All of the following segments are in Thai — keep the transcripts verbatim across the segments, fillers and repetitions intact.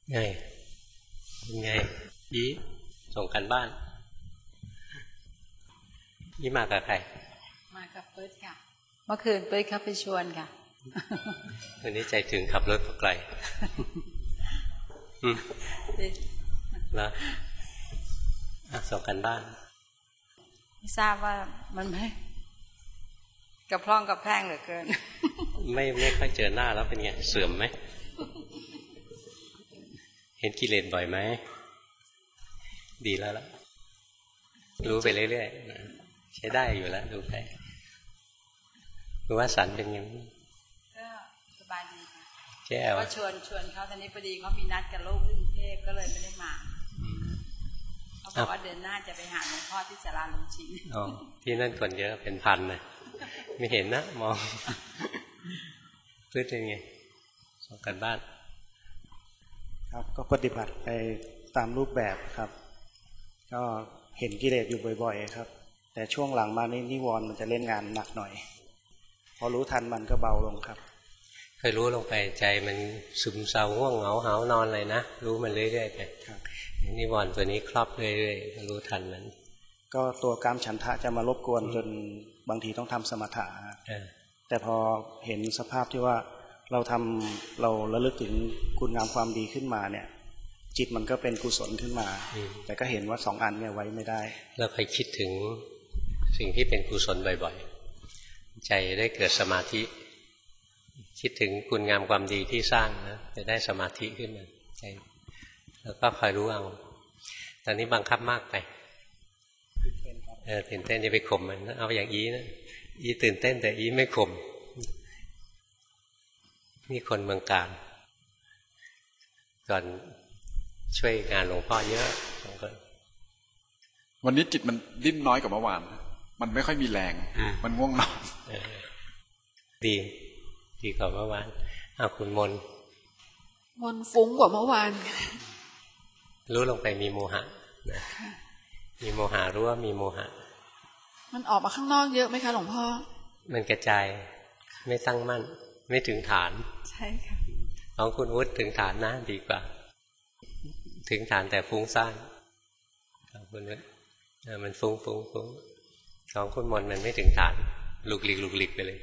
ไงไงยี่ส่งกันบ้านยี่มากับใครมากับเปิ้ลค่ะเมื่อคืนเปิ้ลเขาไปชวนค่ะวันนี้ใจถึงขับรถไกลแล้วส่งกันบ้านไม่ทราบว่ามันไม่กระพร่องกระแพร่งเหลือเกินไม่ไม่ค่อยเจอหน้าแล้วเป็นไงเสื่อมไหมเห็นกิเลสบ่อยไหมดีแล้วล่ะรู้ไปเรื่อยๆใช้ได้อยู่แล้วดูไปรู้ว่าสันเป็นยังก็สบายดีค่ะแจ้วก็ชวนชวนเขาตอนนี้พอดีเขามีนัดกับลูกที่กรุงเทพก็เลยไม่ได้มาเขาบอกว่าเดือนหน้าจะไปหาหลวงพ่อที่ศาลาลุงชินอ๋อที่นั่นคนเยอะเป็นพันเลยไม่เห็นนะมองพื้นเป็นไงส่งกันบ้านครับก็ปฏิบัติไปตามรูปแบบครับก็เห็นกิเลสอยู่บ่อยๆครับแต่ช่วงหลังมานี่นิวรณ์มันจะเล่นงานหนักหน่อยพอรู้ทันมันก็เบาลงครับเคยรู้ลงไปใจมันซึมเศร้าง่วงเหงาหาวนอนเลยนะรู้มันเรื่อยๆไปนิวรณ์ตัวนี้ครอบเรื่อยๆรู้ทันมันก็ตัวกามฉันทะจะมารบกวนจนบางทีต้องทำสมถะแต่พอเห็นสภาพที่ว่าเราทำเราระลึกถึงคุณงามความดีขึ้นมาเนี่ยจิตมันก็เป็นกุศลขึ้นมาแต่ก็เห็นว่าสองอันเนี่ยไว้ไม่ได้เราเคยคิดถึงสิ่งที่เป็นกุศลบ่อยๆใจได้เกิดสมาธิคิดถึงคุณงามความดีที่สร้างนะจะได้สมาธิขึ้นมาใจแล้วก็คอยรู้เอาตอนนี้บังคับมากไปเออตื่นเต้นจะไปข่มมันเอาอย่างอีนะอีตื่นเต้นแต่อีไม่ข่มนี่คนเมืองกาญก่อนช่วยงานหลวงพ่อเยอะสองคนวันนี้จิตมันดิ้นน้อยกว่าเมื่อวานมันไม่ค่อยมีแรงมันง่วงนอนดีดีกว่าเมื่อวานเอาคุณมนมนฟุ้งกว่าเมื่อวานรู้ลงไปมีโมหะนะมีโมหะรู้ว่ามีโมหะมันออกมาข้างนอกเยอะไหมคะหลวงพ่อมันกระจายไม่ตั้งมั่นไม่ถึงฐานใช่ค่ะของคุณวุฒิถึงฐานนะดีกว่าถึงฐานแต่ฟุ้งซ่านของคุณวุฒิมันฟุ้งฟุ้งฟุ้งของคุณมนมันไม่ถึงฐานลุกหลีกลุกหลีกไปเลย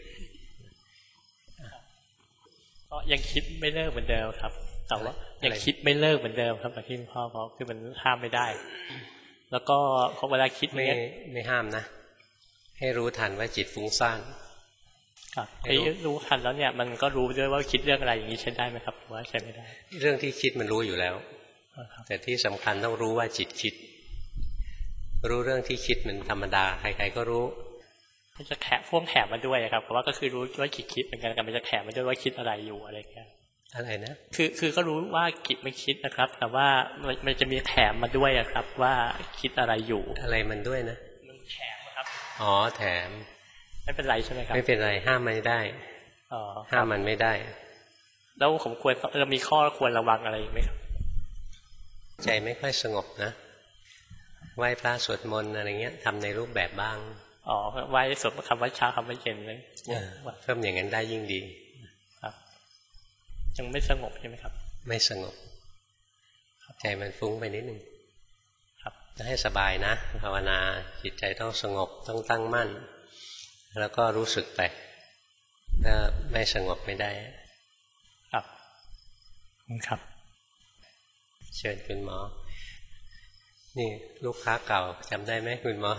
ก็ยังคิดไม่เลิกเหมือนเดิมครับแต่ว่ายังคิดไม่เลิกเหมือนเดิมครับที่พ่อบอกคือมันห้ามไม่ได้แล้วก็พอเวลาคิดไม่ไม่ห้ามนะให้รู้ทันว่าจิตฟุ้งซ่านครับให้รู้ทันแล้วเนี่ยมันก็รู้ด้วยว่าคิดเรื่องอะไรอย่างนี้ใช้ได้ไหมครับว่าใช้ไม่ได้เรื่องที่คิดมันรู้อยู่แล้วแต่ที่สำคัญต้องรู้ว่าจิตคิดรู้เรื่องที่คิดมันธรรมดาใครๆก็รู้มันจะแขะพ่วงแถมมาด้วยครับเพราะว่าก็คือรู้ว่าคิดคิดเหมือนกันกันมันจะแถมมาด้วยว่าคิดอะไรอยู่อะไรแค่อะไรนะคือคือก็รู้ว่าคิดไม่คิดนะครับแต่ว่ามันจะมีแถมมาด้วยครับว่าคิดอะไรอยู่อะไรมันด้วยนะมันแถมครับอ๋อแถมไม่เป็นไรใช่ไหมครับไม่เป็นไรห้ามมันได้อ๋อห้ามมันไม่ได้แล้วผมควรจะมีข้อควรระวังอะไรไหมครับใจไม่ค่อยสงบนะไหว้พระสวดมนต์อะไรเงี้ยทำในรูปแบบบ้างอ๋อไหว้สวดคำไหว้เช้าคำไหว้เย็นเลยเพิ่มอย่างนั้นได้ยิ่งดีครับยังไม่สงบใช่ไหมครับไม่สงบใจมันฟุ้งไปนิดนึงครับจะให้สบายนะภาวนาจิตใจต้องสงบต้องตั้งมั่นแล้วก็รู้สึกไปถ้าไม่สงบไม่ได้ครับครับเชิญคุณหมอนี่ลูกค้าเก่าจำได้ไหมคุณหมอ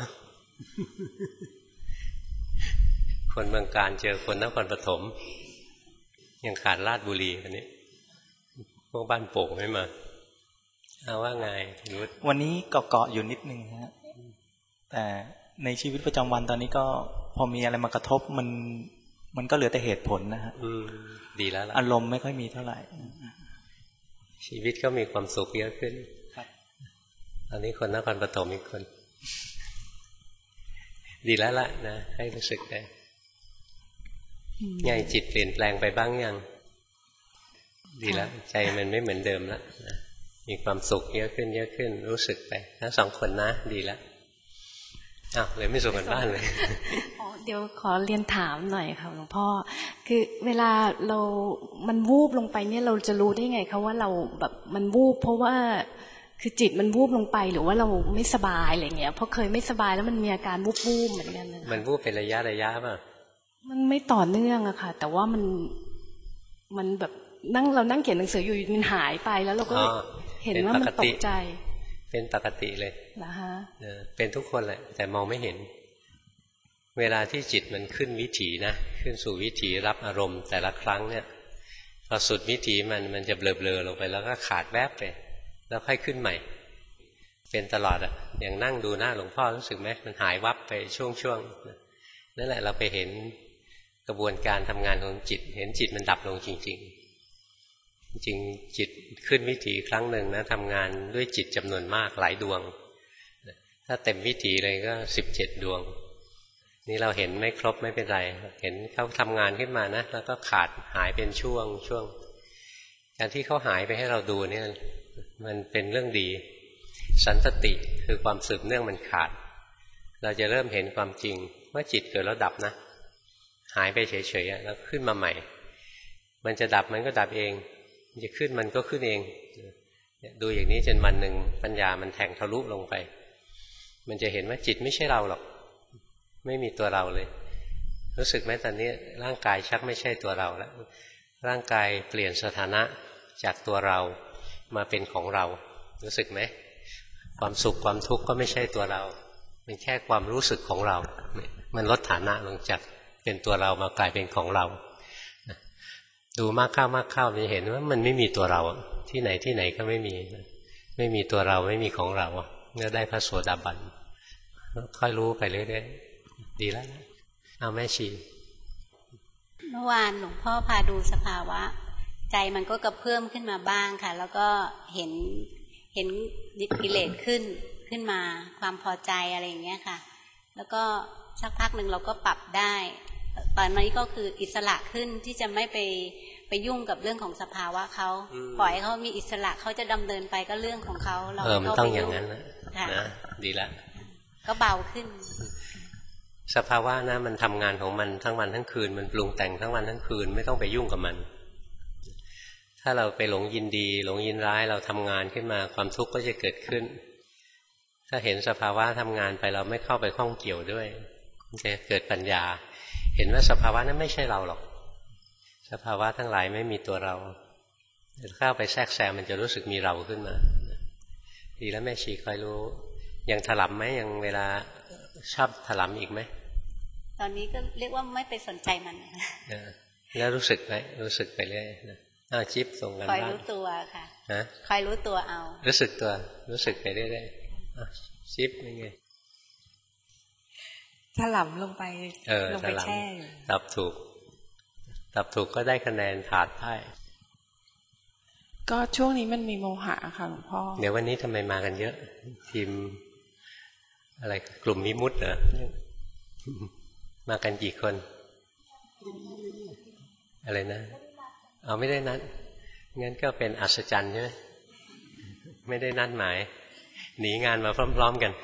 คนเมืองการเจอคนนครปฐมยังขาดราชบุรีอันนี้พวกบ้านโป่งไม่มาเอาว่าไงวันนี้เกาะๆอยู่นิดนึงฮะแต่ในชีวิตประจำวันตอนนี้ก็พอมีอะไรมากระทบมันมันก็เหลือแต่เหตุผลนะฮะดีแล้วล่ะอารมณ์ไม่ค่อยมีเท่าไหร่ชีวิตก็มีความสุขเยอะขึ้นตอนนี้คนนครปฐมอีกคนดีแล้วล่ะนะให้รู้สึกไปไงจิตเปลี่ยนแปลงไปบ้างยังดีแล้วใจมันไม่เหมือนเดิมแล้วนะมีความสุขเยอะขึ้นเยอะขึ้นรู้สึกไปทั้งสองคนนะดีแล้วอ้าวเลยไม่ส่งกันบ้านเลยอ๋อเดี๋ยวขอเรียนถามหน่อยค่ะหลวงพ่อคือเวลาเรามันวูบลงไปเนี่ยเราจะรู้ได้ไงคะว่าเราแบบมันวูบเพราะว่าคือจิตมันวูบลงไปหรือว่าเราไม่สบายอะไรเงี้ยเพราะเคยไม่สบายแล้วมันมีอาการวูบวูบเหมือนกันนะมันวูบเป็นระยะระยะป่ะมันไม่ต่อเนื่องอะค่ะแต่ว่ามันมันแบบนั่งเรานั่งเขียนหนังสืออยู่มันหายไปแล้วเราก็เห็นว่ามันตกใจเป็นปกติเลยนะคะเป็นทุกคนแหละแต่มองไม่เห็นเวลาที่จิตมันขึ้นวิถีนะขึ้นสู่วิถีรับอารมณ์แต่ละครั้งเนี่ยพอสุดวิถีมันมันจะเบลอๆลงไปแล้วก็ขาดแวบไปแล้วค่อยขึ้นใหม่เป็นตลอดอะอย่างนั่งดูหน้าหลวงพ่อรู้สึกไหมมันหายวับไปช่วงๆนั่นแหละเราไปเห็นกระบวนการทำงานของจิตเห็นจิตมันดับลงจริงๆจริงจิตขึ้นวิถีครั้งหนึ่งนะทำงานด้วยจิตจำนวนมากหลายดวงถ้าเต็มวิถีเลยก็สิบเจ็ดดวงนี่เราเห็นไม่ครบไม่เป็นไรเห็นเขาทำงานขึ้นมานะแล้วก็ขาดหายเป็นช่วงช่วงการที่เขาหายไปให้เราดูเนี่ยมันเป็นเรื่องดีสันตติคือความสืบเนื่องมันขาดเราจะเริ่มเห็นความจริงว่าจิตเกิดแล้วดับนะหายไปเฉยๆแล้วขึ้นมาใหม่มันจะดับมันก็ดับเองมันจะขึ้นมันก็ขึ้นเองดูอย่างนี้จนวันหนึ่งปัญญามันแทงทะลุลงไปมันจะเห็นว่าจิตไม่ใช่เราหรอกไม่มีตัวเราเลยรู้สึกไหมตอนนี้ร่างกายชักไม่ใช่ตัวเราแล้วร่างกายเปลี่ยนสถานะจากตัวเรามาเป็นของเรารู้สึกไหมความสุขความทุกข์ก็ไม่ใช่ตัวเราเป็นแค่ความรู้สึกของเรามันลดฐานะลงจากเป็นตัวเรามากลายเป็นของเราดูมากเข้ามากเข้าจะเห็นว่ามันไม่มีตัวเราที่ไหนที่ไหนก็ไม่มีไม่มีตัวเราไม่มีของเราเมื่อได้พระโสดาบันค่อยรู้ไปเรื่อยๆดีแล้วเอาแม่ชีเมื่อวานหลวงพ่อพาดูสภาวะใจมันก็กระเพื่อมขึ้นมาบ้างค่ะแล้วก็เห็นเห็นกิเลสขึ้นขึ้นมาความพอใจอะไรอย่างเงี้ยค่ะแล้วก็สักพักหนึ่งเราก็ปรับได้ตอนนี้ก็คืออิสระขึ้นที่จะไม่ไปไปยุ่งกับเรื่องของสภาวะเขาปล่อยเขามีอิสระเขาจะดำเนินไปก็เรื่องของเขาเราเออมันต้องอย่างนั้นนะนะดีละก็เบาขึ้นสภาวะนะมันทำงานของมันทั้งวันทั้งคืนมันปรุงแต่งทั้งวันทั้งคืนไม่ต้องไปยุ่งกับมันถ้าเราไปหลงยินดีหลงยินร้ายเราทำงานขึ้นมาความทุกข์ก็จะเกิดขึ้นถ้าเห็นสภาวะทำงานไปเราไม่เข้าไปข้องเกี่ยวด้วยจะเกิดปัญญาเห็นว่าสภาวะนั้นไม่ใช่เราหรอกสภาวะทั้งหลายไม่มีตัวเราเข้าไปแทรกแซงมันจะรู้สึกมีเราขึ้นมาดีแล้วแม่ชีคอยรู้ยังถลำไหมยังเวลาชอบถลำอีกไหมตอนนี้ก็เรียกว่าไม่ไปสนใจมันแล้วรู้สึกไหมรู้สึกไปเรื่อยอ้าวจิ๊บส่งกันบ้างคอยรู้ตัวค่ะฮะคอยรู้ตัวเอารู้สึกตัวรู้สึกไปเรื่อยๆจิ๊บยังไงถลำลงไปลงไปแช่อยู่ตอบถูกตอบถูกก็ได้คะแนนผ่านได้ก็ช่วงนี้มันมีโมหะค่ะหลวงพ่อเดี๋ยววันนี้ทำไมมากันเยอะทีมอะไรกลุ่มมิมุติเหรอมากันกี่คนอะไรนะเอาไม่ได้นัดงั้นก็เป็นอัศจรรย์ใช่ไหมไม่ได้นัดหมายหนีงานมาพร้อมๆกัน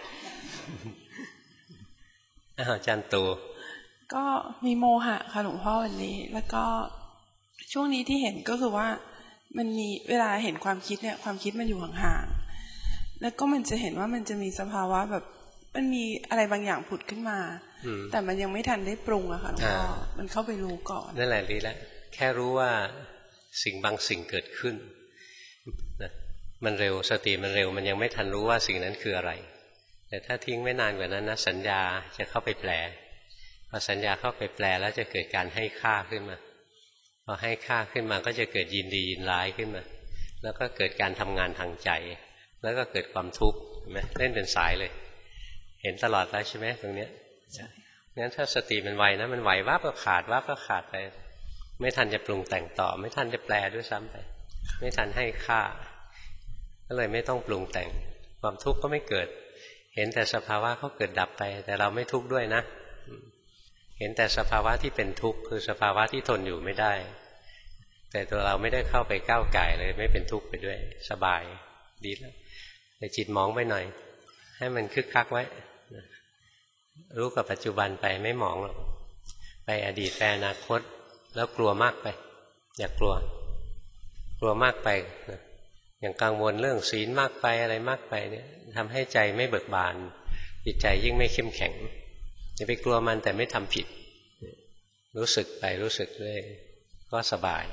อาจารย์ตูก็มีโมหะค่ะหลวงพ่อวันนี้แล้วก็ช่วงนี้ที่เห็นก็คือว่ามันมีเวลาเห็นความคิดเนี่ยความคิดมันอยู่ห่างๆแล้วก็มันจะเห็นว่ามันจะมีสภาวะแบบมันมีอะไรบางอย่างผุดขึ้นมาแต่มันยังไม่ทันได้ปรุงอะค่ะหลวงพ่อมันเข้าไปรู้ก่อนนั่นแหละดีแล้วแค่รู้ว่าสิ่งบางสิ่งเกิดขึ้นนะมันเร็วสติมันเร็วมันยังไม่ทันรู้ว่าสิ่งนั้นคืออะไรแต่ถ้าทิ้งไว้นานกว่านั้นนะสัญญาจะเข้าไปแปลพอสัญญาเข้าไปแปลแล้วจะเกิดการให้ค่าขึ้นมาพอให้ค่าขึ้นมาก็จะเกิดยินดียินร้ายขึ้นมาแล้วก็เกิดการทำงานทางใจแล้วก็เกิดความทุกข์เห็นไหมเล่นเป็นสายเลยเห็นตลอดแล้วใช่ไหมตรงเนี้ยงั้นถ้าสติมันไวนะมันไหววับก็ขาดวับก็ขาดไปไม่ทันจะปรุงแต่งต่อไม่ทันจะแปลด้วยซ้ำไปไม่ทันให้ค่าก็เลยไม่ต้องปรุงแต่งความทุกข์ก็ไม่เกิดเห็นแต่สภาวะเขาเกิดดับไปแต่เราไม่ทุกข์ด้วยนะเห็นแต่สภาวะที่เป็นทุกข์คือสภาวะที่ทนอยู่ไม่ได้แต่ตัวเราไม่ได้เข้าไปก้าวไก่เลยไม่เป็นทุกข์ไปด้วยสบายดีแล้วแต่จิตมองไปหน่อยให้มันคึกคักไว้รู้กับปัจจุบันไปไม่หมองหรอกไปอดีตไปอนาคตแล้วกลัวมากไปอย่ากลัวกลัวมากไปอย่างกังวลเรื่องศีลมากไปอะไรมากไปเนี่ยทำให้ใจไม่เบิกบานจิตใจยิ่งไม่เข้มแข็งอย่าไปกลัวมันแต่ไม่ทำผิดรู้สึกไปรู้สึกเลยก็สบาย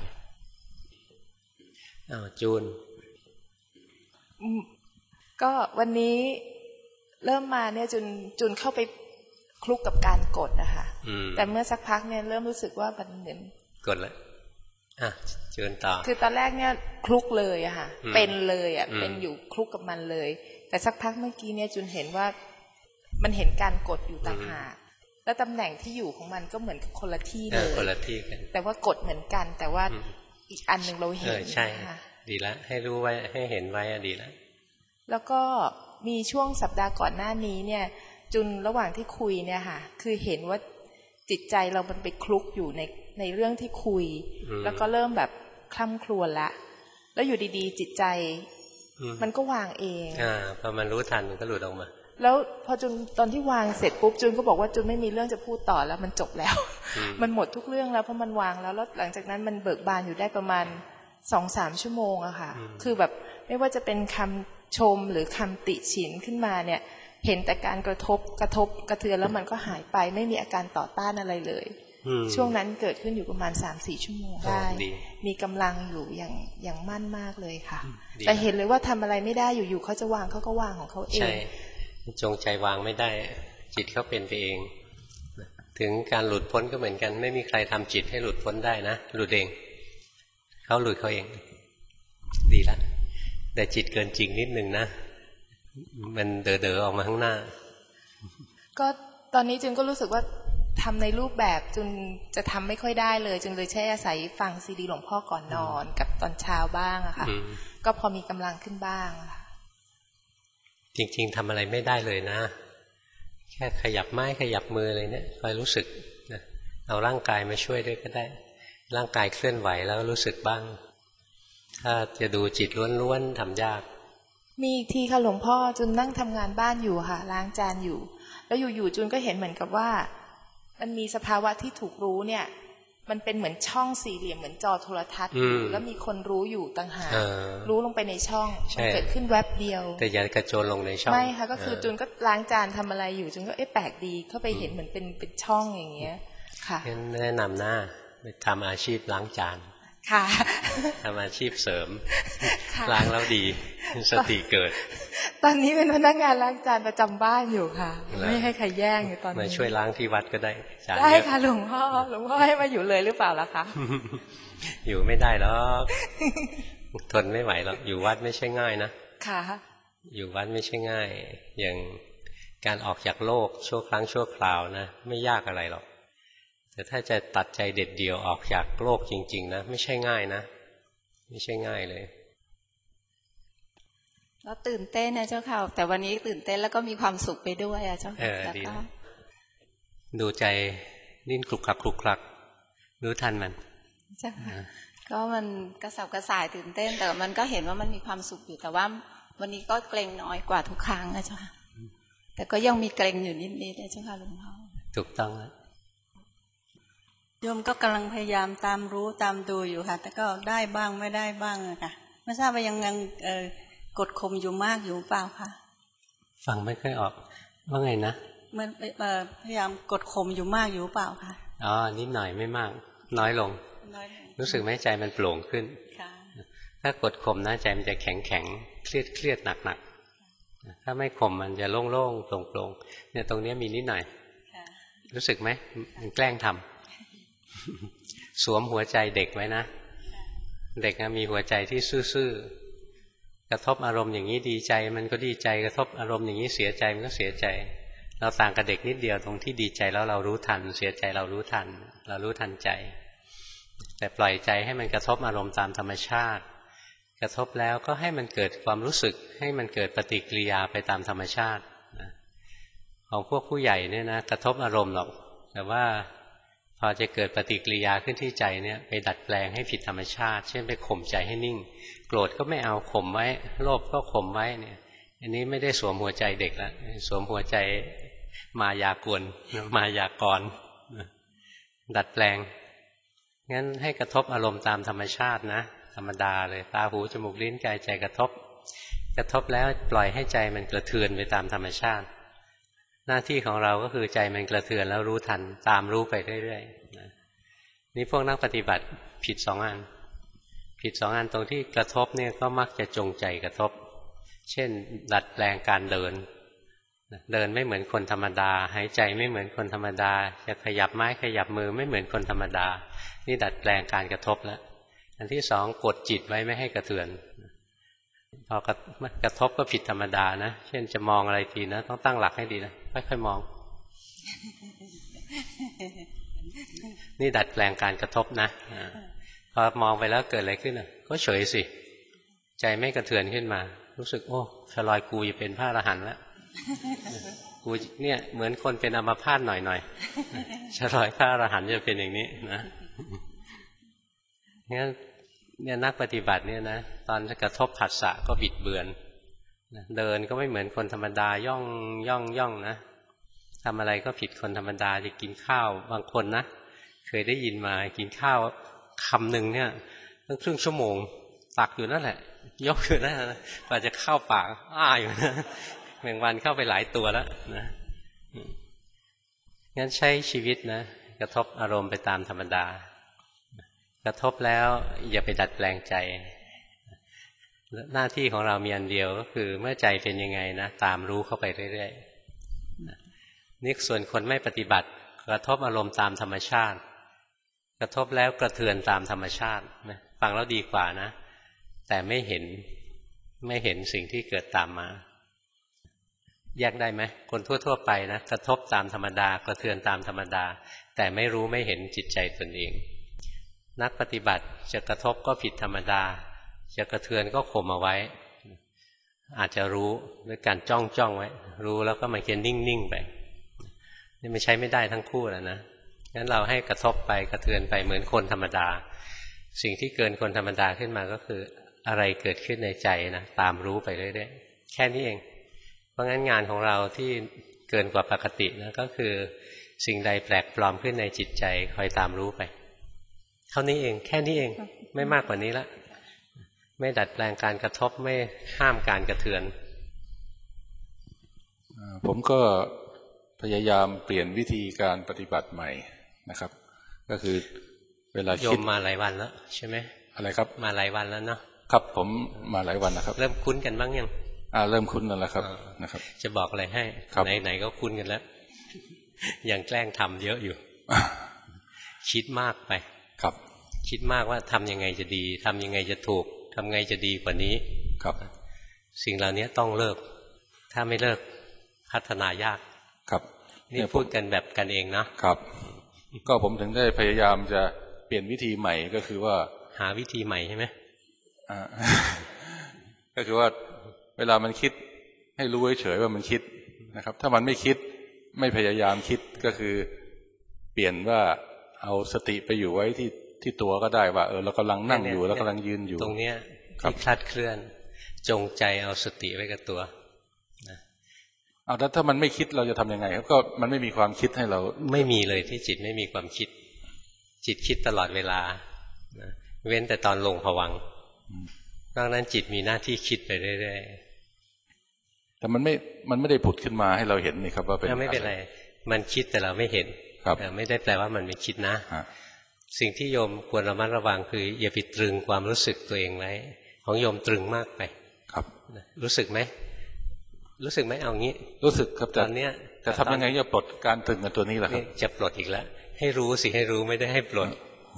อ้าวจูนก็วันนี้เริ่มมาเนี่ยจุนจุนเข้าไปคลุกกับการกดนะคะแต่เมื่อสักพักเนี่ยเริ่มรู้สึกว่ามันเหมือนกดแล้วอ่ะจูนต่อคือตอนแรกเนี่ยคลุกเลยอะค่ะเป็นเลยอะเป็นอยู่คลุกกับมันเลยแต่สักพักเมื่อกี้เนี่ยจุนเห็นว่ามันเห็นการกดอยู่ต่างหากแล้วตำแหน่งที่อยู่ของมันก็เหมือนกับคนละที่เลยคนละที่กันแต่ว่ากดเหมือนกันแต่ว่าอีกอันหนึ่งเราเห็นใช่ดีแล้วให้รู้ไว้ให้เห็นไว้ดีแล้วแล้วก็มีช่วงสัปดาห์ก่อนหน้านี้เนี่ยจุนระหว่างที่คุยเนี่ยค่ะคือเห็นว่าจิตใจเรามันไปคลุกอยู่ในในเรื่องที่คุยแล้วก็เริ่มแบบคล่ำครวญละแล้วอยู่ดีๆจิตใจมันก็วางเองอ่าพอมันรู้ทันมันก็หลุดออกมาแล้วพอจุนตอนที่วางเสร็จปุ๊บจุนก็บอกว่าจุนไม่มีเรื่องจะพูดต่อแล้วมันจบแล้วมันหมดทุกเรื่องแล้วเพราะมันวางแล้วแล้วหลังจากนั้นมันเบิกบานอยู่ได้ประมาณสองสามชั่วโมงอะค่ะคือแบบไม่ว่าจะเป็นคำชมหรือคำติฉินขึ้นมาเนี่ยเห็นแต่การกระทบกระทบกระเทือนแล้วมันก็หายไปไม่มีอาการต่อต้านอะไรเลยช่วงนั้นเกิดขึ้นอยู่ประมาณ สามสี่ ชั่วโมงได้มีกำลังอยู่อย่างอย่างมั่นมากเลยค่ะแต่เห็นเลยว่าทำอะไรไม่ได้อยู่ๆเขาจะวางเขาก็วางของเขาเองจงใจวางไม่ได้จิตเขาเป็นไปเองถึงการหลุดพ้นก็เหมือนกันไม่มีใครทำจิตให้หลุดพ้นได้นะหลุดเองเขาหลุดเขาเองดีละแต่จิตเกินจริงนิดนึงนะมันเด๋อๆออกมาข้างหน้าก็ตอนนี้จึงก็รู้สึกว่าทำในรูปแบบจนจะทำไม่ค่อยได้เลยจึงเลยใช้อาศัยฟังซีดีหลวงพ่อก่อนนอนกับตอนเช้าบ้างอะค่ะก็พอมีกำลังขึ้นบ้างค่ะจริงๆทำอะไรไม่ได้เลยนะแค่ขยับไม้ขยับมืออะไรเนี่ยคอยรู้สึกนะเอาร่างกายมาช่วยด้วยก็ได้ร่างกายเคลื่อนไหวแล้วรู้สึกบ้างถ้าจะดูจิตล้วนๆทำยากมีอีกทีค่ะหลวงพ่อจุนนั่งทำงานบ้านอยู่ค่ะล้างจานอยู่แล้วอยู่ๆจุนก็เห็นเหมือนกับว่ามันมีสภาวะที่ถูกรู้เนี่ยมันเป็นเหมือนช่องสี่เหลี่ยมเหมือนจอโทรทัศน์แล้วมีคนรู้อยู่ต่างหากรู้ลงไปในช่องมันเกิดขึ้นแวบเดียวแต่อย่ากระโจนลงในช่องไม่ค่ะก็คือจุนก็ล้างจานทำอะไรอยู่จุนก็เอ๊ะแปลกดีเข้าไปเห็นเหมือนเป็นเป็นช่องอย่างเงี้ยค่ะแนะนำหน้าไปทำอาชีพล้างจานค่ะทำอาชีพเสริมล้างแล้วดีสติเกิดตอนนี้เป็นพนักงานล้างจานประจำบ้านอยู่ค่ะไม่ให้ใครแย่งอยู่ตอนนี้มาช่วยล้างที่วัดก็ได้ได้ค่ะหลวงพ่อหลวงพ่อให้มาอยู่เลยหรือเปล่าล่ะคะอยู่ไม่ได้หรอกทนไม่ไหวหรอกอยู่วัดไม่ใช่ง่ายนะค่ะอยู่วัดไม่ใช่ง่ายอย่างการออกจากโลกชั่วครั้งชั่วคราวนะไม่ยากอะไรหรอกแต่ถ้าจะตัดใจเด็ดเดี่ยวออกจากโลกจริงๆนะไม่ใช่ง่ายนะไม่ใช่ง่ายเลยเราตื่นเต้นนะเจ้าค่ะแต่วันนี้ตื่นเต้นแล้วก็มีความสุขไปด้วยอะเจ้าค่ะแล้วก็ดูใจนิ่งคลุกคลักคลุกคลักรู้ทันมันใช่ก็มันกระสับกระส่ายตื่นเต้นแต่มันก็เห็นว่ามันมีความสุขอยู่แต่ว่าวันนี้ก็เกรงน้อยกว่าทุกครั้งนะเจ้าค่ะแต่ก็ยังมีเกรงอยู่นิดๆนะเจ้าค่ะหลวงพ่อถูกต้องแล้วโยมก็กำลังพยายามตามรู้ตามดูอยู่ค่ะแต่ก็ได้บ้างไม่ได้บ้างอะค่ะไม่ทราบว่ายังยังเอ่อกดข่มอยู่มากอยู่เปล่าคะฟังไม่ค่อยออกว่าไงนะมันพยายามกดข่มอยู่มากอยู่เปล่าคะอ๋อนิดหน่อยไม่มากน้อยลงรู้สึกไหมใจมันโปร่งขึ้นถ้ากดข่มนะใจมันจะแข็งแข็งเครียดเครียดหนักหนักถ้าไม่ข่มมันจะโล่งโล่งโปร่งโปร่งเนี่ยตรงนี้มีนิดหน่อยรู้สึกไหมมันแกล้งทำสวมหัวใจเด็กไว้นะเด็กมีหัวใจที่ซื่อๆกระทบอารมณ์อย่างนี้ดีใจมันก็ดีใจกระทบอารมณ์อย่างนี้เสียใจมันก็เสียใจเราต่างกับเด็กนิดเดียวตรงที่ดีใจแล้วเรารู้ทันเสียใจเรารู้ทันเรารู้ทันใจแต่ปล่อยใจให้มันกระทบอารมณ์ตามธรรมชาติกระทบแล้วก็ให้มันเกิดความรู้สึกให้มันเกิดปฏิกิริยาไปตามธรรมชาติของพวกผู้ใหญ่เนี่ยนะกระทบอารมณ์หรอกแต่ว่าพอจะเกิดปฏิกิริยาขึ้นที่ใจเนี่ยไปดัดแปลงให้ผิดธรรมชาติเช่นไปข่มใจให้นิ่งโกรธก็ไม่เอาข่มไว้โลภก็ข่มไว้เนี่ยอันนี้ไม่ได้สวมหัวใจเด็กแล้วสวมหัวใจมายากลมายากรดัดแปลงงั้นให้กระทบอารมณ์ตามธรรมชาตินะธรรมดาเลยตาหูจมูกลิ้นกายใจกระทบกระทบแล้วปล่อยให้ใจมันกระเทือนไปตามธรรมชาติหน้าที่ของเราก็คือใจมันกระเทือนแล้วรู้ทันตามรู้ไปเรื่อยๆนี่พวกนักปฏิบัติผิดสองอันผิดสองอันตรงที่กระทบเนี่ยก็มักจะจงใจกระทบเช่นดัดแปลงการเดินเดินไม่เหมือนคนธรรมดาหายใจไม่เหมือนคนธรรมดาจะขยับไม้ขยับมือไม่เหมือนคนธรรมดานี่ดัดแปลงการกระทบแล้วอันที่สองกดจิตไว้ไม่ให้กระเทือนพอกระกระทบก็ผิดธรรมดานะเช่นจะมองอะไรทีนะต้องตั้งหลักให้ดีนะค่อยๆมองนี่ดัดแปลงการกระทบนะพอมองไปแล้วเกิดอะไรขึ้นอ่ะก็เฉยสิใจไม่กระเทือนขึ้นมารู้สึกโอ้ชลอยกูจะเป็นพระอรหันต์แล้วกูเนี่ยเหมือนคนเป็นอัมพาตหน่อยๆชลอยพระอรหันต์จะเป็นอย่างนี้นะงั้นเนี่ยนักปฏิบัติเนี่ยนะตอนกระทบผัสสะก็บิดเบือนเดินก็ไม่เหมือนคนธรรมดาย่องย่องย่องนะทำอะไรก็ผิดคนธรรมดาจะกินข้าวบางคนนะเคยได้ยินมากินข้าวคำหนึ่งเนี่ยตั้งครึ่งชั่วโมงตักอยู่นั่นแหละยกอยู่นั่นนะกว่าจะเข้าปากอ้าอยู่นะแมงวันเข้าไปหลายตัวแล้วนะงั้นใช้ชีวิตนะกระทบอารมณ์ไปตามธรรมดากระทบแล้วอย่าไปดัดแปลงใจหน้าที่ของเรามีอันเดียวก็คือเมื่อใจเป็นยังไงนะตามรู้เข้าไปเรื่อยๆนี่ส่วนคนไม่ปฏิบัติกระทบอารมณ์ตามธรรมชาติกระทบแล้วกระเทือนตามธรรมชาตินะฟังแล้วดีกว่านะแต่ไม่เห็นไม่เห็นสิ่งที่เกิดตามมาแยกได้ไหมคนทั่วๆไปนะกระทบตามธรรมดากระเทือนตามธรรมดาแต่ไม่รู้ไม่เห็นจิตใจตนเองนักปฏิบัติจะกระทบก็ผิดธรรมดาจะกระเทือนก็ข่มเอาไว้อาจจะรู้ด้วยการจ้องจ้องไว้รู้แล้วก็มันเกินนิ่งๆไปนี่ไม่ใช้ไม่ได้ทั้งคู่แล้วนะงั้นเราให้กระทบไปกระเทือนไปเหมือนคนธรรมดาสิ่งที่เกินคนธรรมดาขึ้นมาก็คืออะไรเกิดขึ้นในใจนะตามรู้ไปเรื่อยๆแค่นี้เองเพราะงั้นงานของเราที่เกินกว่าปกตินะก็คือสิ่งใดแปลกปลอมขึ้นในจิตใจคอยตามรู้ไปเท่านี้เองแค่นี้เองไม่มากกว่านี้ละไม่ดัดแปลงการกระทบไม่ห้ามการกระเทือนผมก็พยายามเปลี่ยนวิธีการปฏิบัติใหม่นะครับก็คือเวลาคิดโยมมาหลายวันแล้วใช่ไหมอะไรครับมาหลายวันแล้วเนาะครับผมมาหลายวันนะครับเริ่มคุ้นกันบ้างยังอ่าเริ่มคุ้นแล้วละครับนะครับจะบอกอะไรให้ไหนๆก็คุ้นกันแล้วยังแกล้งทำเยอะอยู่คิดมากไปครับคิดมากว่าทำยังไงจะดีทำยังไงจะถูกทำไงจะดีกว่านี้ครับสิ่งเหล่านี้ต้องเลิกถ้าไม่เลิกพัฒนายากครับนี่พูดกันแบบกันเองนะครับก็ผมถึงได้พยายามจะเปลี่ยนวิธีใหม่ก็คือว่าหาวิธีใหม่ใช่ไหมอ่า ก็คือว่าเวลามันคิดให้รู้เฉยๆว่ามันคิดนะครับถ้ามันไม่คิดไม่พยายามคิดก็คือเปลี่ยนว่าเอาสติไปอยู่ไว้ที่ที่ตัวก็ได้ว่าเออเรากำลังนั่งอยู่แล้วกำลังยืนอยู่ตรงเนี้ยที่คลาดเคลื่อนจงใจเอาสติไว้กับตัวนะเอาแล้วถ้ามันไม่คิดเราจะทำยังไงครับก็มันไม่มีความคิดให้เราไม่มีเลยที่จิตไม่มีความคิดจิตคิดตลอดเวลานะเว้นแต่ตอนลงภวังค์นอกนั้นจิตมีหน้าที่คิดไปเรื่อยๆแต่มันไม่มันไม่ได้ผุดขึ้นมาให้เราเห็นนี่ครับว่าเป็นไม่เป็นไรมันคิดแต่เราไม่เห็นไม่ได้แปลว่ามันไม่คิดนะสิ่งที่โยมควรระมัดระวังคืออย่าไปตรึงความรู้สึกตัวเองไว้ของโยมตรึงมากไปครับรู้สึกไหมรู้สึกไหมเอางี้รู้สึกครับตอนเนี้ยแต่ทำยังไงจะปลดการตรึงกับตัวนี้ล่ะครับจะปลดอีกแล้วให้รู้สิให้รู้ไม่ได้ให้ปลด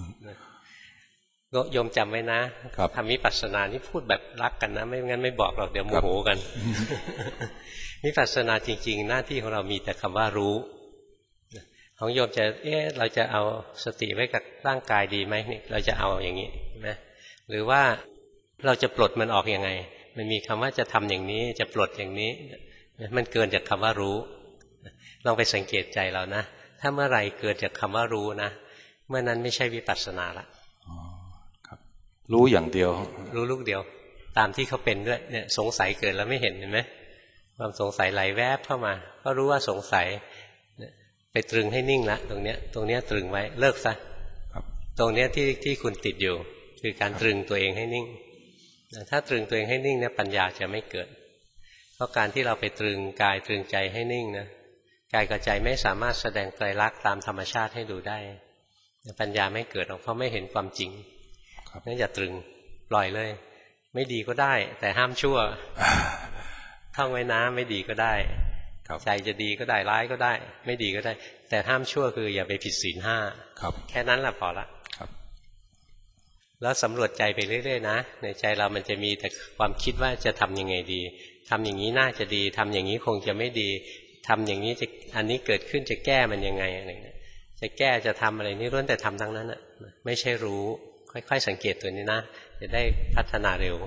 ก็โยมจำไว้นะทำวิปัสสนานี่พูดแบบรักกันนะไม่งั้นไม่บอกหรอกเดี๋ยวโมโหกันวิปัสสนาจริงๆหน้าที่ของเรามีแต่คำว่ารู้ของโยมจะเอ๊ะเราจะเอาสติไว้กับร่างกายดีไหมนี่เราจะเอาอย่างนี้นะหรือว่าเราจะปลดมันออกยังไงมันมีคำว่าจะทำอย่างนี้จะปลดอย่างนี้มันเกินจากคำว่ารู้ลองไปสังเกตใจเรานะถ้าเมื่อไหร่เกิดจากคำว่ารู้นะเมื่อนั้นไม่ใช่วิปัสสนาละรู้อย่างเดียวรู้ลูกเดียวตามที่เขาเป็นด้วยเนี่ยสงสัยเกิดแล้วไม่เห็นเห็นไหมความสงสัยไหลแวบเข้ามาก็รู้ว่าสงสัยไปตรึงให้นิ่งละตรงเนี้ยตรงเนี้ยตรึงไว้เลิกซะตรงเนี้ยที่ที่คุณติดอยู่คือการตรึงตัวเองให้นิ่งถ้าตรึงตัวเองให้นิ่งเนี่ยปัญญาจะไม่เกิดเพราะการที่เราไปตรึงกายตรึงใจให้นิ่งนะกายกับใจไม่สามารถแสดงไตรลักษณ์ตามธรรมชาติให้ดูได้ปัญญาไม่เกิดหรอกเพราะไม่เห็นความจริงนั่นอย่าตรึงปล่อยเลยไม่ดีก็ได้แต่ห้ามชั่วท่องไว้นะไม่ดีก็ได้ใจจะดีก็ได้ร้ายก็ได้ไม่ดีก็ได้แต่ห้ามชั่วคืออย่าไปผิดศีลห้าแค่นั้นแหละพอละแล้วสำรวจใจไปเรื่อยๆนะในใจเรามันจะมีแต่ความคิดว่าจะทำยังไงดีทำอย่างนี้น่าจะดีทำอย่างนี้คงจะไม่ดีทำอย่างนี้จะอันนี้เกิดขึ้นจะแก้มันยังไงอะไรเงี้ยจะแก้จะทำอะไรนี่ล้วนแต่ทำทั้งนั้นอ่ะไม่ใช่รู้ค่อยๆสังเกตตัวนี้นะจะได้พัฒนาเร็ว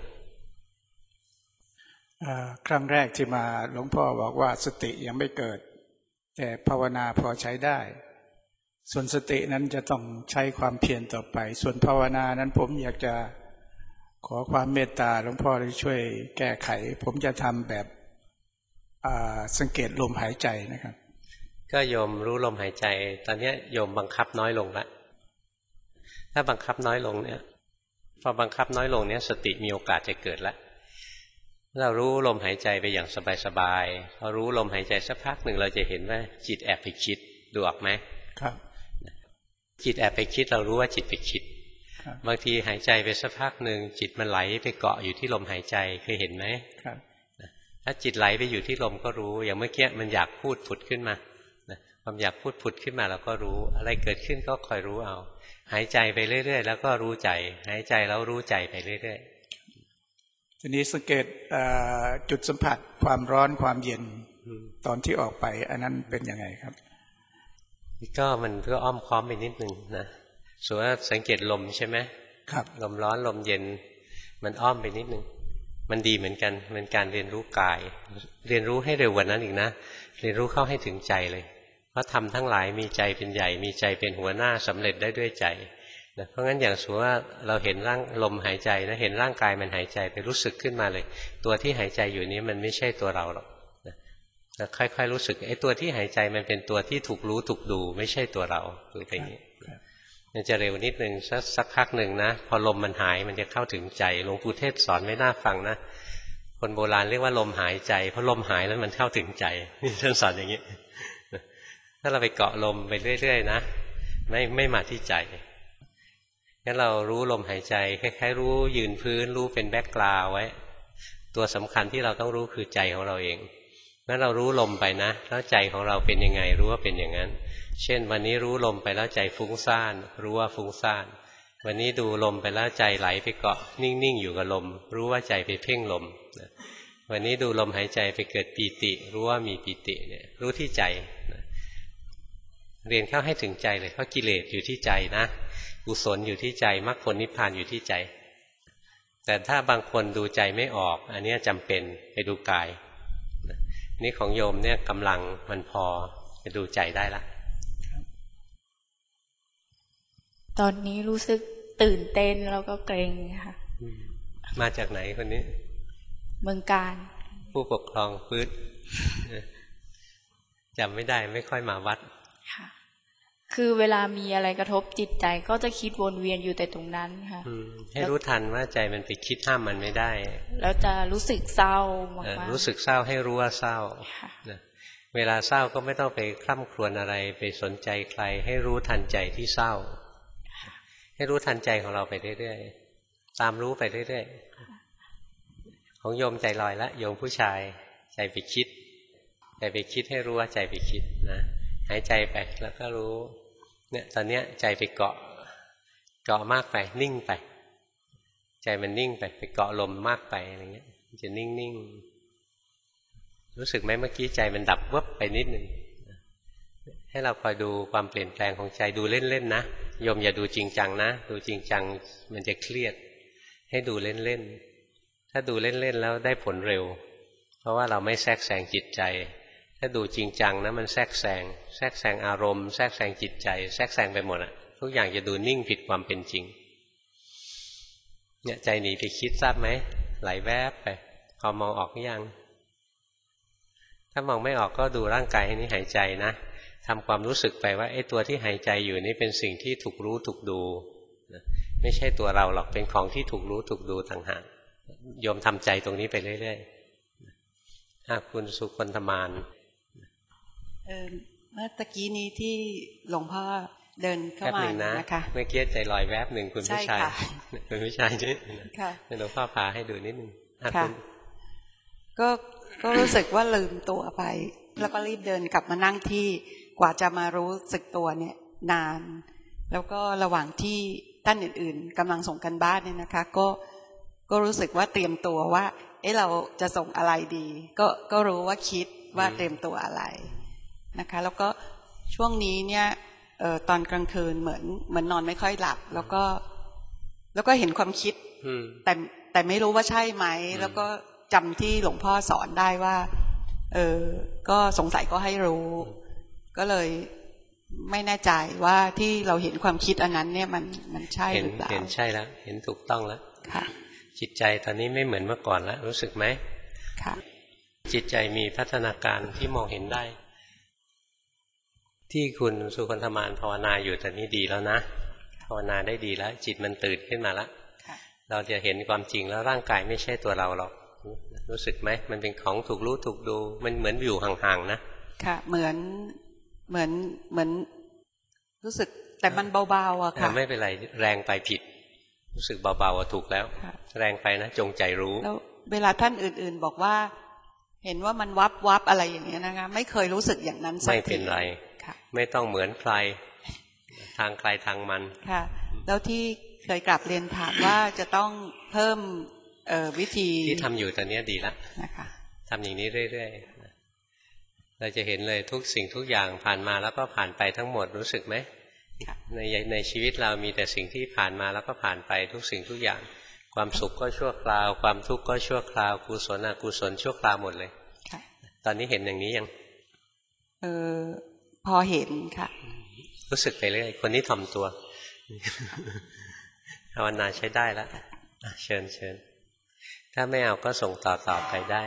ครั้งแรกที่มาหลวงพ่อบอกว่าสติยังไม่เกิดแต่ภาวนาพอใช้ได้ส่วนสตินั้นจะต้องใช้ความเพียรต่อไปส่วนภาวนานั้นผมอยากจะขอความเมตตาหลวงพ่อได้ช่วยแก้ไขผมจะทำแบบสังเกตลมหายใจนะครับก็โยมรู้ลมหายใจตอนนี้โยมบังคับน้อยลงแล้วถ้าบังคับน้อยลงเนี่ยพอบังคับน้อยลงเนี่ยสติมีโอกาสจะเกิดแล้วเรารู้ลมหายใจไปอย่างสบายๆพอรู้ลมหายใจสักพักหนึ่งเราจะเห็นว่าจิตแอบไปคิดดูออกไหมครับจิตแอบไปคิดเรารู้ว่าจิตไปคิดบางทีหายใจไปสักพักหนึ่งจิตมันไหลไปเกาะอยู่ที่ลมหายใจเคยเห็นไหมครับถ้าจิตไหลไปอยู่ที่ลมก็รู้อย่างเมื่อกี้มันอยากพูดผุดขึ้นมาความอยากพูดผุดขึ้นมาเราก็รู้อะไรเกิดขึ้นก็คอยรู้เอาหายใจไปเรื่อยๆแล้วก็รู้ใจหายใจแล้วรู้ใจไปเรื่อยๆทีนี้สังเกตจุดสัมผัสความร้อนความเย็นตอนที่ออกไปอันนั้นเป็นยังไงครับก็มันก็อ้อมค้อมไปนิดนึงนะส่วนว่าสังเกตลมใช่ไหมครับลมร้อนลมเย็นมันอ้อมไปนิดนึงมันดีเหมือนกันเป็นการเรียนรู้กายเรียนรู้ให้เร็วกว่านั้นอีกนะเรียนรู้เข้าให้ถึงใจเลยเพราะทำทั้งหลายมีใจเป็นใหญ่มีใจเป็นหัวหน้าสำเร็จได้ด้วยใจนะเพราะงั้นอย่างสมมติว่าเราเห็นร่างลมหายใจนะเห็นร่างกายมันหายใจไปรู้สึกขึ้นมาเลยตัวที่หายใจอยู่นี้มันไม่ใช่ตัวเราหรอกนะค่อยๆรู้สึกไอ้ตัวที่หายใจมันเป็นตัวที่ถูกรู้ถูกดูไม่ใช่ตัวเราคือไปอย่างนี้มันจะเร็วนิดนึงสักสักพักหนึ่งนะพอลมมันหายมันจะเข้าถึงใจหลวงปู่เทศสอนไม่น่าฟังนะคนโบราณเรียกว่าลมหายใจเพราะลมหายแล้วมันเข้าถึงใจนี่ท่านสอนอย่างนี้ถ้าเราไปเกาะลมไปเรื่อยๆนะไม่ไม่มาที่ใจงั้นเรารู้ลมหายใจคล้ายๆรู้ยืนพื้นรู้เป็นแบ็คกราวด์ไว้ตัวสำคัญที่เราต้องรู้คือใจของเราเองงั้นเรารู้ลมไปนะแล้วใจของเราเป็นยังไงรู้ว่าเป็นอย่างนั้นเช่นวันนี้รู้ลมไปแล้วใจฟุ้งซ่านรู้ว่าฟุ้งซ่านวันนี้ดูลมไปแล้วใจไหลไปเกาะนิ่งๆอยู่กับลมรู้ว่าใจไปเพ่งลมวันนี้ดูลมหายใจไปเกิดปีติรู้ว่ามีปีติเนี่ยรู้ที่ใจเรียนเข้าให้ถึงใจเลยเพราะกิเลสอยู่ที่ใจนะกุศลอยู่ที่ใจมรรคผลนิพพานอยู่ที่ใจแต่ถ้าบางคนดูใจไม่ออกอันนี้จำเป็นไปดูกายนี่ของโยมเนี่ยกำลังมันพอจะดูใจได้ละตอนนี้รู้สึกตื่นเต้นแล้วก็เกรงค่ะมาจากไหนคนนี้เมืองการผู้ปกครองปื๊ดจำไม่ได้ไม่ค่อยมาวัดค่ะคือเวลามีอะไรกระทบจิตใจก็จะคิดวนเวียนอยู่แต่ตรงนั้นค่ะให้รู้ทันว่าใจมันไปคิดห้ามมันไม่ได้แล้วจะรู้สึกเศร้ามากรู้สึกเศร้าให้รู้ว่าเศร้าเวลาเศร้าก็ไม่ต้องไปคร่ำครวญอะไรไปสนใจใครให้รู้ทันใจที่เศร้าให้รู้ทันใจของเราไปเรื่อยๆตามรู้ไปเรื่อยๆของโยมใจลอยละโยมผู้ชายใจไปคิดใจไปคิดให้รู้ว่าใจไปคิดนะหายใจไปแล้วก็รู้เนี่ยตอนเนี้ยใจไปเกาะเกาะมากไปนิ่งไปใจมันนิ่งไปไปเกาะลมมากไปอะไรเงี้ยมันจะนิ่งๆรู้สึกไหมเมื่อกี้ใจมันดับวับไปนิดนึงให้เราคอยดูความเปลี่ยนแปลงของใจดูเล่นๆนะโยมอย่าดูจริงจังนะดูจริงจังมันจะเครียดให้ดูเล่นๆถ้าดูเล่นๆแล้วได้ผลเร็วเพราะว่าเราไม่แทรกแซงจิตใจถ้าดูจริงจังนะมันแทรกแซงแทรกแซงอารมณ์แทรกแซงจิตใจแทรกแซงไปหมดอ่ะทุกอย่างจะดูนิ่งผิดความเป็นจริงเนี่ยใจหนีไปคิดทราบไหมไหลแวบไปพอมองออกหรือยังถ้ามองไม่ออกก็ดูร่างกายนี้หายใจนะทำความรู้สึกไปว่าไอ้ตัวที่หายใจอยู่นี่เป็นสิ่งที่ถูกรู้ถูกดูไม่ใช่ตัวเราหรอกเป็นของที่ถูกรู้ถูกดูต่างหากโยมทำใจตรงนี้ไปเรื่อยๆถ้าคุณสุคนธมานเออเมื่อตะกี้นี้ที่หลวงพ่อเดินเข้ามานะคะเมื่อกี้ใจลอยแวบหนึ่งคุณผู้ชายคุณผู้ชายนี่หลวงพ่อพาให้ดูนิดนึงค่ะก็ก็รู้สึกว่าลืมตัวไปแล้วก็รีบเดินกลับมานั่งที่กว่าจะมารู้สึกตัวเนี่ยนานแล้วก็ระหว่างที่ท่านอื่นๆกำลังส่งกันบ้านเนี่ยนะคะก็ก็รู้สึกว่าเตรียมตัวว่าเอ๊ะเราจะส่งอะไรดีก็ก็รู้ว่าคิดว่าเตรียมตัวอะไรนะคะแล้วก็ช่วงนี้เนี่ยเอ่อตอนกลางคืนเหมือนเหมือนนอนไม่ค่อยหลับแล้วก็แล้วก็เห็นความคิดแต่แต่ไม่รู้ว่าใช่ไหมแล้วก็จำที่หลวงพ่อสอนได้ว่าเออก็สงสัยก็ให้รู้ก็เลยไม่แน่ใจว่าที่เราเห็นความคิดอันนั้นเนี่ยมันมันใช่หรือเปล่าเห็นใช่แล้วเห็นถูกต้องแล้วค่ะจิตใจตอนนี้ไม่เหมือนเมื่อก่อนแล้วรู้สึกไหมค่ะจิตใจมีพัฒนาการที่มองเห็นได้ที่คุณสุคนธมานภาวนาอยู่ตอนนี้ดีแล้วนะภาวนาได้ดีแล้วจิตมันตื่นขึ้นมาแล้วเราจะเห็นความจริงแล้วร่างกายไม่ใช่ตัวเราหรอกรู้สึกไหมมันเป็นของถูกรู้ถูกดูมันเหมือนอยู่ห่างๆนะค่ะเหมือนเหมือนเหมือนรู้สึกแต่มันเบาๆอะค่ะไม่เป็นไรแรงไปผิดรู้สึกเบาๆถูกแล้วแรงไปนะจงใจรู้แล้วเวลาท่านอื่นๆบอกว่าเห็นว่ามันวับวับอะไรอย่างเงี้ยนะคะไม่เคยรู้สึกอย่างนั้นสักทีไม่เป็นไรไม่ต้องเหมือนใครทางใครทางมันค่ะแล้วที่เคยกลับเรียนถามว่าจะต้องเพิ่มวิธีที่ทำอยู่ตอนนี้ดีแล้วนะคะทำอย่างนี้เรื่อยๆเราจะเห็นเลยทุกสิ่งทุกอย่างผ่านมาแล้วก็ผ่านไปทั้งหมดรู้สึกไหมในในชีวิตเรามีแต่สิ่งที่ผ่านมาแล้วก็ผ่านไปทุกสิ่งทุกอย่างความสุขก็ชั่วคราวความทุกข์ก็ชั่วคราวกุศลอกุศลชั่วคราวหมดเลยตอนนี้เห็นอย่างนี้ยังเออพอเห็นค่ะรู้สึกไปเรื่อยคนนี้ถ่อมตัวภาวนาใช้ได้แล้วเชิญเชิญถ้าไม่เอาก็ส่งต่อต่อไปได้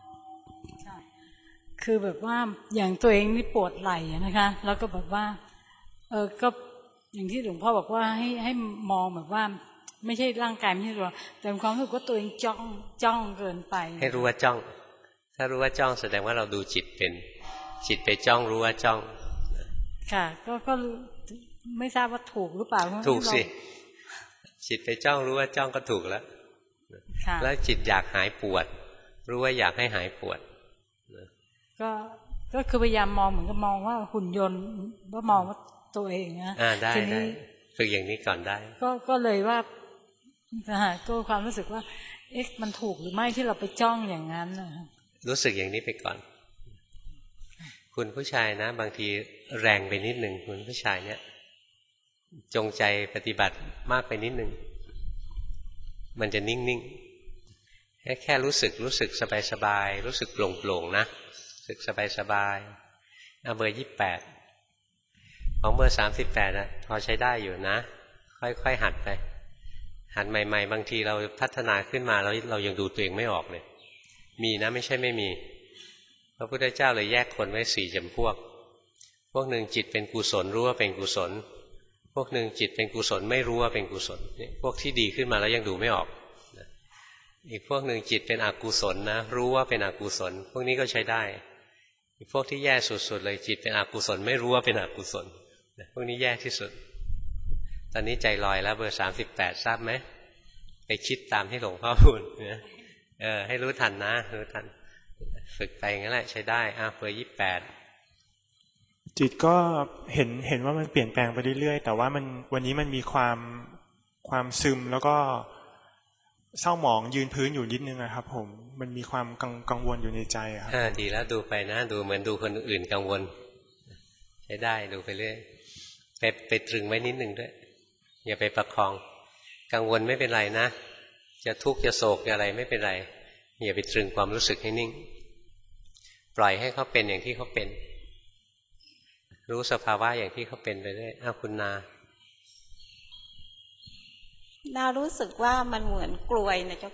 คือแบบว่าอย่างตัวเองนี่ปวดไหล่นะคะแล้วก็แบบว่าเออก็อย่างที่หลวงพ่อบอกว่าให้ให้มองแบบว่าไม่ใช่ร่างกายไม่ใช่ตัวแต่ความรู้สึกว่าตัวเองจ้องจ้องเกินไปให้รู้ว่าจ้องถ้ารู้ว่าจ้องแสดงว่าเราดูจิตเป็นจิตไปจ้องรู้ว่าจ้องค่ะก็ก็ไม่ทราบว่าถูกหรือเปล่าถูกสิจิตไปจ้องรู้ว่าจ้องก็ถูกแล้วแล้วจิตอยากหายปวดรู้ว่าอยากให้หายปวดก็ก็คือพยายามมองเหมือนกับมองว่าหุ่นยนต์ว่ามองว่าตัวเองนะอ่าได้ได้ฝึกอย่างนี้ก่อนได้ก็ก็เลยว่าก็ความรู้สึกว่าเอ๊ะมันถูกหรือไม่ที่เราไปจ้องอย่างนั้นรู้สึกอย่างนี้ไปก่อนคุณผู้ชายนะบางทีแรงไปนิดหนึ่งคุณผู้ชายเนี่ยจงใจปฏิบัติมากไปนิดหนึ่งมันจะนิ่งๆแค่แค่รู้สึกรู้สึกสบายๆรู้สึกโปร่งๆนะรู้สึกสบายๆเอาเบอร์ยี่สิบแปดของเบอร์สามสิบแปดนะพอใช้ได้อยู่นะค่อยๆหัดไปหัดใหม่ๆบางทีเราพัฒนาขึ้นมาแล้วเรายังดูตัวเองไม่ออกเลยมีนะไม่ใช่ไม่มีพระพุทธเจ้าเลยแยกคนไว้สี่จำพวกพวกหนึ่งจิตเป็นกุศลรู้ว่าเป็นกุศลพวกหนึ่งจิตเป็นกุศลไม่รู้ว่าเป็นกุศลนี่พวกที่ดีขึ้นมาแล้วยังดูไม่ออกอีกพวกหนึ่งจิตเป็นอกุศลนะรู้ว่าเป็นอกุศลพวกนี้ก็ใช้ได้อีกพวกที่แย่สุดๆเลยจิตเป็นอกุศลไม่รู้ว่าเป็นอกุศลพวกนี้แย่ที่สุดตอนนี้ใจลอยแล้วเบอร์สามสิบแปดทราบไหมไปคิดตามที่หลวงพ่อพูดนะเออให้รู้ทันนะรู้ทันฝึกไปงั้นแหละใช้ได้อ่ะเบอร์ยี่สิบแปดจิตก็เห็นเห็นว่ามันเปลี่ยนแปลงไปเรื่อยๆแต่ว่ามันวันนี้มันมีความความซึมแล้วก็เศร้าหมองยืนพื้นอยู่นิดนึงนะครับผมมันมีความกังกังวลอยู่ในใจครับอ่าดีแล้วดูไปนะดูเหมือนดูคนอื่นกังวลใช้ได้ดูไปเรื่อยไปไปตรึงไว้นิดนึงด้วยอย่าไปประคองกังวลไม่เป็นไรนะจะทุกข์จะโศกจะอะไรไม่เป็นไรอย่าไปตรึงความรู้สึกให้นิ่งปล่อยให้เขาเป็นอย่างที่เขาเป็นรู้สภาวะอย่างที่เขาเป็นไปเรื่อยอ้าวคุณนานารู้สึกว่ามันเหมือนกลวยนะเจ้าค่ะ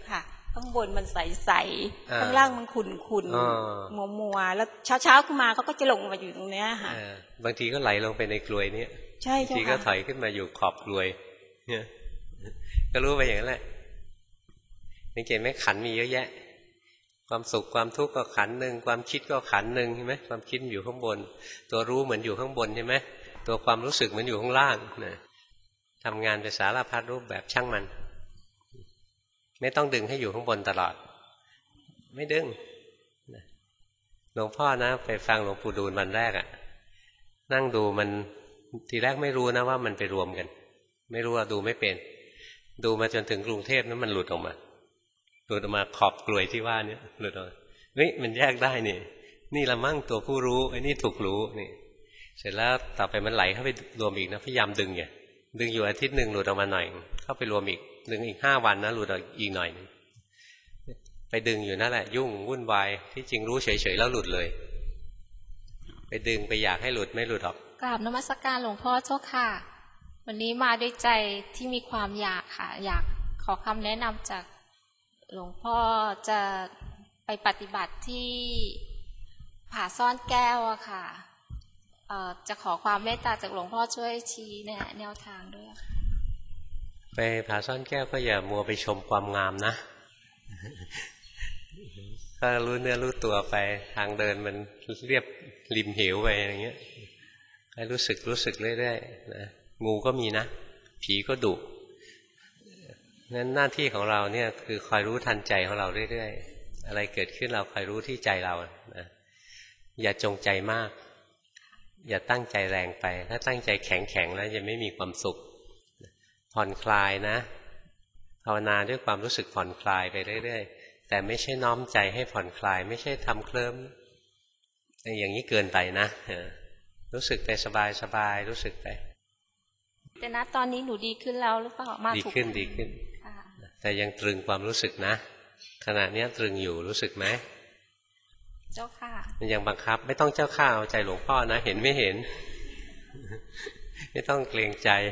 ข้างบนมันใสๆข้างล่างมันขุ่นๆมัวๆแล้วเช้าๆขึ้นมาเขาก็จะลงมาอยู่ตรงเนี้ยค่ะบางทีก็ไหลลงไปในกลวยนี้ใช่บางทีก็ถอยขึ้นมาอยู่ขอบกลวยเนี่ยก็รู้ไปอย่างนั้นแหละสังเกตไหมขันมีเยอะแยะความสุขความทุกข์ก็ขันหนึ่งความคิดก็ขันหนึ่งใช่ไหมความคิดอยู่ข้างบนตัวรู้เหมือนอยู่ข้างบนใช่ไหมตัวความรู้สึกเหมือนอยู่ข้างล่างนะทำงานไปสารพัดรูปแบบช่างมันไม่ต้องดึงให้อยู่ข้างบนตลอดไม่ดึงหลวงพ่อนะไปฟังหลวงปู่ดูลวันแรกอะนั่งดูมันทีแรกไม่รู้นะว่ามันไปรวมกันไม่รู้ว่าดูไม่เป็นดูมาจนถึงกรุงเทพนั้นมันหลุดออกมาหลุดออกมาขอบกลวยที่ว่านี้หลุดออกมาเฮ้ยมันแยกได้นี่นี่ละมั่งตัวผู้รู้ไอ้นี่ถูกรู้นี่เสร็จแล้วต่อไปมันไหลเข้าไปรวมอีกนะพยายามดึงไงดึงอยู่อาทิตย์หนึ่งหลุดออกมาหน่อยเข้าไปรวมอีกดึงอีกห้าวันนะหลุดออกอีกหน่อยนึงไปดึงอยู่นั่นแหละยุ่งวุ่นวายที่จริงรู้เฉยๆแล้วหลุดเลยไปดึงไปอยากให้หลุดไม่หลุดออกกราบนมัสการหลวงพ่อเจ้าค่ะวันนี้มาด้วยใจที่มีความอยากค่ะอยากขอคำแนะนำจากหลวงพ่อจะไปปฏิบัติที่ผาซ่อนแก้วอะค่ะเอ่อจะขอความเมตตาจากหลวงพ่อช่วยชี้แนะแนวทางด้วยค่ะไปผาซ่อนแก้วก็อย่ามัวไปชมความงามนะก็รู้เนื้อรู้ตัวไปทางเดินมันเรียบริมเหวไปอย่างเงี้ยให้รู้สึกรู้สึกเรื่อยๆนะงูก็มีนะผีก็ดุงั้นหน้าที่ของเราเนี่ยคือคอยรู้ทันใจของเราเรื่อยๆอะไรเกิดขึ้นเราคอยรู้ที่ใจเรานะอย่าจงใจมากอย่าตั้งใจแรงไปถ้าตั้งใจแข็งๆแล้วจะไม่มีความสุขผ่อนคลายนะภาวนาด้วยความรู้สึกผ่อนคลายไปเรื่อยๆแต่ไม่ใช่น้อมใจให้ผ่อนคลายไม่ใช่ทำเคลิ้มอย่างนี้เกินไปนะรู้สึกไปสบายๆรู้สึกไปแต่ณตอนนี้หนูดีขึ้นแล้วหรือเปล่ามาดีขึ้นดีขึ้นแต่ยังตรึงความรู้สึกนะขณะนี้ตรึงอยู่รู้สึกไหมเจ้าค่ะมันยังบังคับไม่ต้องเจ้าข้าเอาใจหลวงพ่อนะเห็นไม่เห็นไม่ต้องเกรงใจ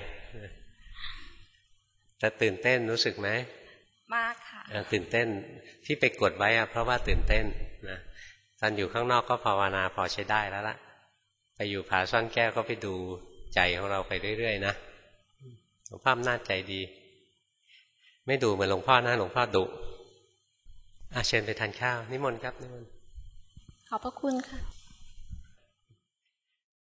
แต่ตื่นเต้นรู้สึกไหมมากค่ะตื่นเต้นที่ไปกดไว้อะเพราะว่าตื่นเต้นนะตอนอยู่ข้างนอกก็ภาวนาพอใช้ได้แล้วล่ะไปอยู่ผาซ่อนแก้วก็ไปดูใจของเราไปเรื่อยๆนะหลวงพ่อน่าใจดีไม่ดูเหมือนหลวงพ่อนะหลวงพ่อดุอาเชิญไปทานข้าวนิมนต์ครับนิมนต์ขอบพระคุณค่ะ